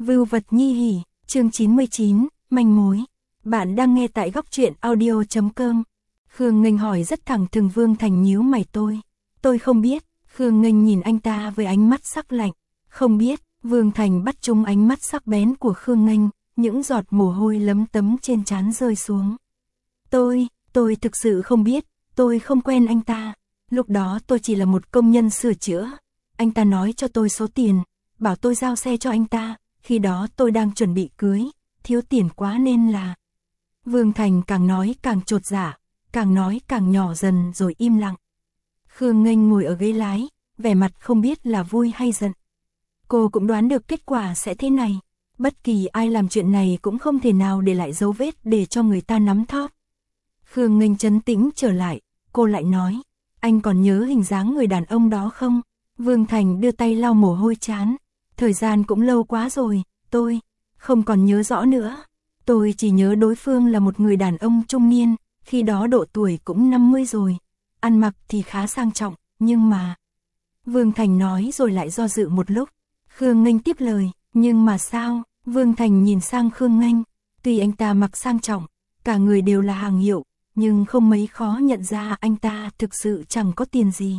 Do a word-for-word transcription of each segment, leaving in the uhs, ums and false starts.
Vưu vật nhi hỉ, chương chín mươi chín, manh mối. Bạn đang nghe tại góc truyện audio chấm com. Khương Nghênh hỏi rất thẳng thừng. Vương Thành nhíu mày. Tôi, tôi không biết. Khương Nghênh nhìn anh ta với ánh mắt sắc lạnh. Không biết. Vương Thành bắt trúng ánh mắt sắc bén của Khương Nghênh, những giọt mồ hôi lấm tấm trên trán rơi xuống. Tôi, tôi thực sự không biết, tôi không quen anh ta. Lúc đó tôi chỉ là một công nhân sửa chữa. Anh ta nói cho tôi số tiền, bảo tôi giao xe cho anh ta. Khi đó tôi đang chuẩn bị cưới, thiếu tiền quá nên là... Vương Thành càng nói càng chột dạ, càng nói càng nhỏ dần rồi im lặng. Khương Nghênh ngồi ở ghế lái, vẻ mặt không biết là vui hay giận. Cô cũng đoán được kết quả sẽ thế này. Bất kỳ ai làm chuyện này cũng không thể nào để lại dấu vết để cho người ta nắm thóp. Khương Nghênh trấn tĩnh trở lại, cô lại nói, anh còn nhớ hình dáng người đàn ông đó không? Vương Thành đưa tay lau mồ hôi trán. Thời gian cũng lâu quá rồi, tôi không còn nhớ rõ nữa. Tôi chỉ nhớ đối phương là một người đàn ông trung niên, khi đó độ tuổi cũng năm mươi rồi. Ăn mặc thì khá sang trọng, nhưng mà... Vương Thành nói rồi lại do dự một lúc. Khương Nghênh tiếp lời, nhưng mà sao? Vương Thành nhìn sang Khương Nghênh. Tuy anh ta mặc sang trọng, cả người đều là hàng hiệu, nhưng không mấy khó nhận ra anh ta thực sự chẳng có tiền gì.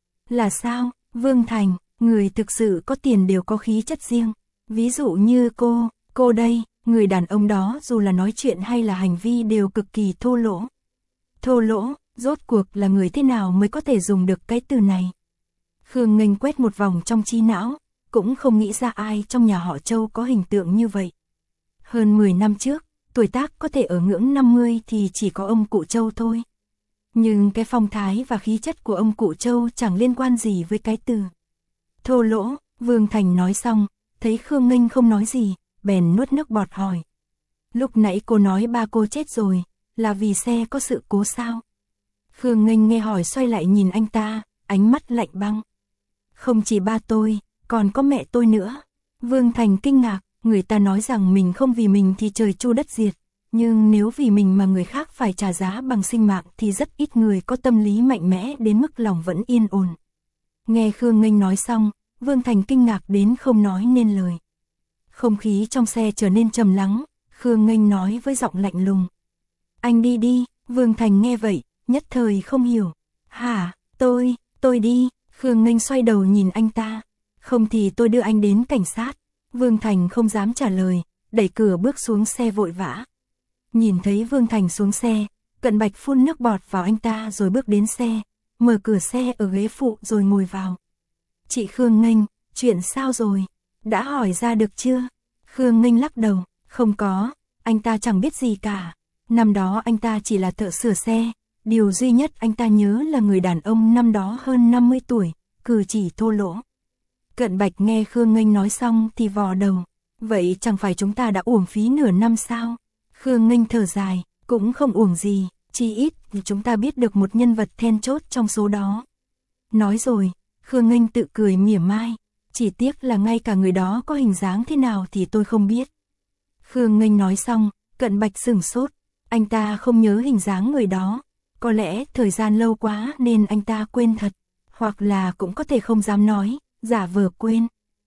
Là sao? Vương Thành, người thực sự có tiền đều có khí chất riêng. Ví dụ như cô, cô đây, người đàn ông đó dù là nói chuyện hay là hành vi đều cực kỳ thô lỗ. Thô lỗ, rốt cuộc là người thế nào mới có thể dùng được cái từ này? Khương Nghênh quét một vòng trong trí não, cũng không nghĩ ra ai trong nhà họ Châu có hình tượng như vậy. Hơn mười năm trước, tuổi tác có thể ở ngưỡng năm mươi thì chỉ có ông cụ Châu thôi. Nhưng cái phong thái và khí chất của ông cụ Châu chẳng liên quan gì với cái từ thô lỗ. Vương Thành nói xong, thấy Khương Nghênh không nói gì, bèn nuốt nước bọt hỏi. Lúc nãy cô nói ba cô chết rồi, là vì xe có sự cố sao? Khương Nghênh nghe hỏi xoay lại nhìn anh ta, ánh mắt lạnh băng. Không chỉ ba tôi, còn có mẹ tôi nữa. Vương Thành kinh ngạc, người ta nói rằng mình không vì mình thì trời chu đất diệt. Nhưng nếu vì mình mà người khác phải trả giá bằng sinh mạng thì rất ít người có tâm lý mạnh mẽ đến mức lòng vẫn yên ổn. Nghe Khương Nghênh nói xong, Vương Thành kinh ngạc đến không nói nên lời. Không khí trong xe trở nên trầm lắng, Khương Nghênh nói với giọng lạnh lùng. Anh đi đi. Vương Thành nghe vậy, nhất thời không hiểu. Hả, tôi, tôi đi. Khương Nghênh xoay đầu nhìn anh ta. Không thì tôi đưa anh đến cảnh sát. Vương Thành không dám trả lời, đẩy cửa bước xuống xe vội vã. Nhìn thấy Vương Thành xuống xe, Cận Bạch phun nước bọt vào anh ta rồi bước đến xe, mở cửa xe ở ghế phụ rồi ngồi vào. Chị Khương Nghênh, chuyện sao rồi? Đã hỏi ra được chưa? Khương Nghênh lắc đầu, không có, anh ta chẳng biết gì cả. Năm đó anh ta chỉ là thợ sửa xe, điều duy nhất anh ta nhớ là người đàn ông năm đó hơn năm mươi tuổi, cử chỉ thô lỗ. Cận Bạch nghe Khương Nghênh nói xong thì vò đầu, vậy chẳng phải chúng ta đã uổng phí nửa năm sao? Khương Nghênh thở dài, cũng không uổng gì, chỉ ít thì chúng ta biết được một nhân vật then chốt trong số đó. Nói rồi, Khương Nghênh tự cười mỉa mai, chỉ tiếc là ngay cả người đó có hình dáng thế nào thì tôi không biết. Khương Nghênh nói xong, Cận Bạch sửng sốt, anh ta không nhớ hình dáng người đó, có lẽ thời gian lâu quá nên anh ta quên thật, hoặc là cũng có thể không dám nói, giả vờ quên.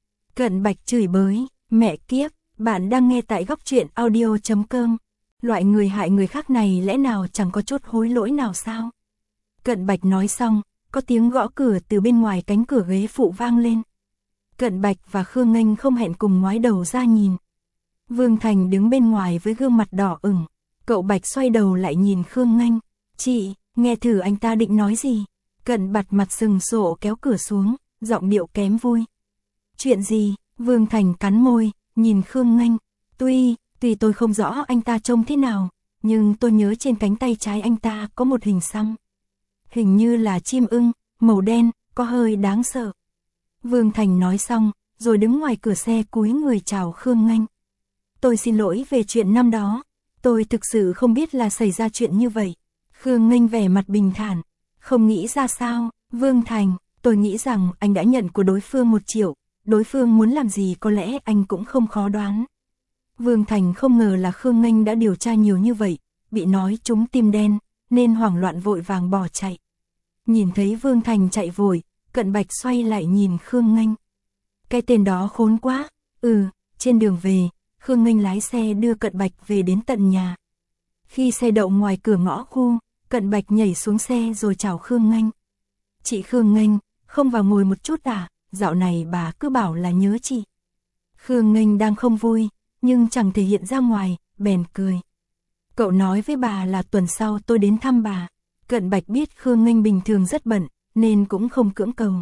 Cận Bạch chửi bới, mẹ kiếp, bạn đang nghe tại góc truyện audio chấm com. Loại người hại người khác này lẽ nào chẳng có chút hối lỗi nào sao? Cận Bạch nói xong, có tiếng gõ cửa từ bên ngoài cánh cửa ghế phụ vang lên. Cận Bạch và Khương Nghênh không hẹn cùng ngoái đầu ra nhìn. Vương Thành đứng bên ngoài với gương mặt đỏ ửng. Cậu Bạch xoay đầu lại nhìn Khương Nghênh. Chị, nghe thử anh ta định nói gì? Cận Bạch mặt sừng sộ kéo cửa xuống, giọng điệu kém vui. Chuyện gì? Vương Thành cắn môi, nhìn Khương Nghênh. Tuy, tuy tôi không rõ anh ta trông thế nào, nhưng tôi nhớ trên cánh tay trái anh ta có một hình xăm. Hình như là chim ưng, màu đen, có hơi đáng sợ. Vương Thành nói xong, rồi đứng ngoài cửa xe cúi người chào Khương Nghênh. Tôi xin lỗi về chuyện năm đó, tôi thực sự không biết là xảy ra chuyện như vậy. Khương Nghênh vẻ mặt bình thản, không nghĩ ra sao. Vương Thành, tôi nghĩ rằng anh đã nhận của đối phương một triệu, đối phương muốn làm gì có lẽ anh cũng không khó đoán. Vương Thành không ngờ là Khương Nghênh đã điều tra nhiều như vậy, bị nói trúng tim đen, nên hoảng loạn vội vàng bỏ chạy. Nhìn thấy Vương Thành chạy vội, Cận Bạch xoay lại nhìn Khương Nghênh. Cái tên đó khốn quá, ừ, Trên đường về, Khương Nghênh lái xe đưa Cận Bạch về đến tận nhà. Khi xe đậu ngoài cửa ngõ khu, Cận Bạch nhảy xuống xe rồi chào Khương Nghênh. Chị Khương Nghênh, không vào ngồi một chút à, dạo này bà cứ bảo là nhớ chị. Khương Nghênh đang không vui, nhưng chẳng thể hiện ra ngoài, bèn cười. Cậu nói với bà là tuần sau tôi đến thăm bà. Cận Bạch biết Khương Nghênh bình thường rất bận, nên cũng không cưỡng cầu.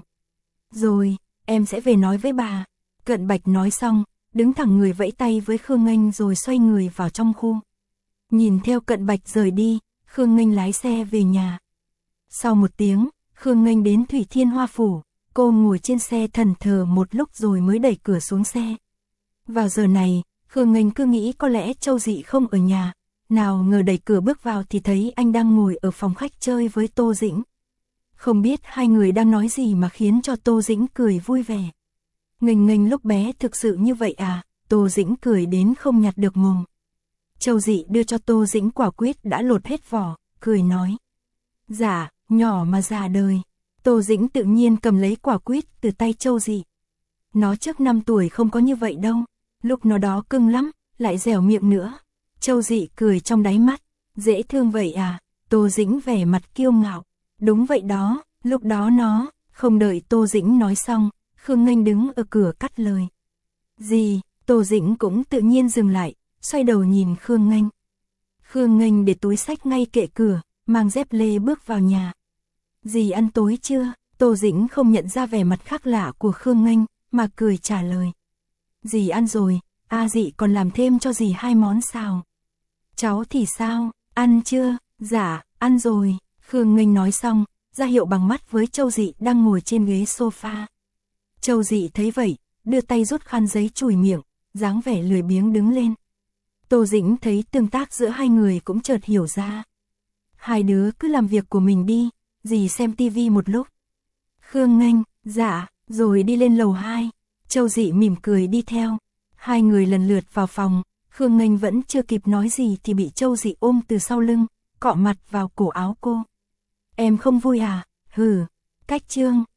Rồi, em sẽ về nói với bà. Cận Bạch nói xong, đứng thẳng người vẫy tay với Khương Nghênh rồi xoay người vào trong khu. Nhìn theo Cận Bạch rời đi, Khương Nghênh lái xe về nhà. Sau một tiếng, Khương Nghênh đến Thủy Thiên Hoa Phủ, cô ngồi trên xe thẫn thờ một lúc rồi mới đẩy cửa xuống xe. Vào giờ này, Khương Nghênh cứ nghĩ có lẽ Châu Dị không ở nhà, nào ngờ đẩy cửa bước vào thì thấy anh đang ngồi ở phòng khách chơi với Tô Dĩnh. Không biết hai người đang nói gì mà khiến cho Tô Dĩnh cười vui vẻ. Nghênh Nghênh lúc bé thực sự như vậy à? Tô Dĩnh cười đến không nhặt được mồm. Châu Dị đưa cho Tô Dĩnh quả quýt đã lột hết vỏ, cười nói. Dạ, nhỏ mà già đời. Tô Dĩnh tự nhiên cầm lấy quả quýt từ tay Châu Dị. Nó trước năm tuổi không có như vậy đâu, lúc nó đó cưng lắm, lại dẻo miệng nữa. Châu Dị cười trong đáy mắt, dễ thương vậy à? Tô Dĩnh vẻ mặt kiêu ngạo. Đúng vậy đó, lúc đó nó, không đợi Tô Dĩnh nói xong, Khương Nghênh đứng ở cửa cắt lời. Gì? Tô Dĩnh cũng tự nhiên dừng lại, xoay đầu nhìn Khương Nghênh. Khương Nghênh để túi xách ngay kệ cửa, mang dép lê bước vào nhà. Dì ăn tối chưa? Tô Dĩnh không nhận ra vẻ mặt khác lạ của Khương Nghênh, mà cười trả lời. Dì ăn rồi, a dì còn làm thêm cho dì hai món sao? Cháu thì sao, ăn chưa? Dạ, ăn rồi. Khương Nghênh nói xong, ra hiệu bằng mắt với Châu Dị đang ngồi trên ghế sofa. Châu Dị thấy vậy, đưa tay rút khăn giấy chùi miệng, dáng vẻ lười biếng đứng lên. Tô Dĩnh thấy tương tác giữa hai người cũng chợt hiểu ra. Hai đứa cứ làm việc của mình đi, dì xem tivi một lúc. Khương Nghênh, dạ, rồi đi lên lầu hai. Châu Dị mỉm cười đi theo. Hai người lần lượt vào phòng, Khương Nghênh vẫn chưa kịp nói gì thì bị Châu Dị ôm từ sau lưng, cọ mặt vào cổ áo cô. Em không vui à? Hừ, cách trương.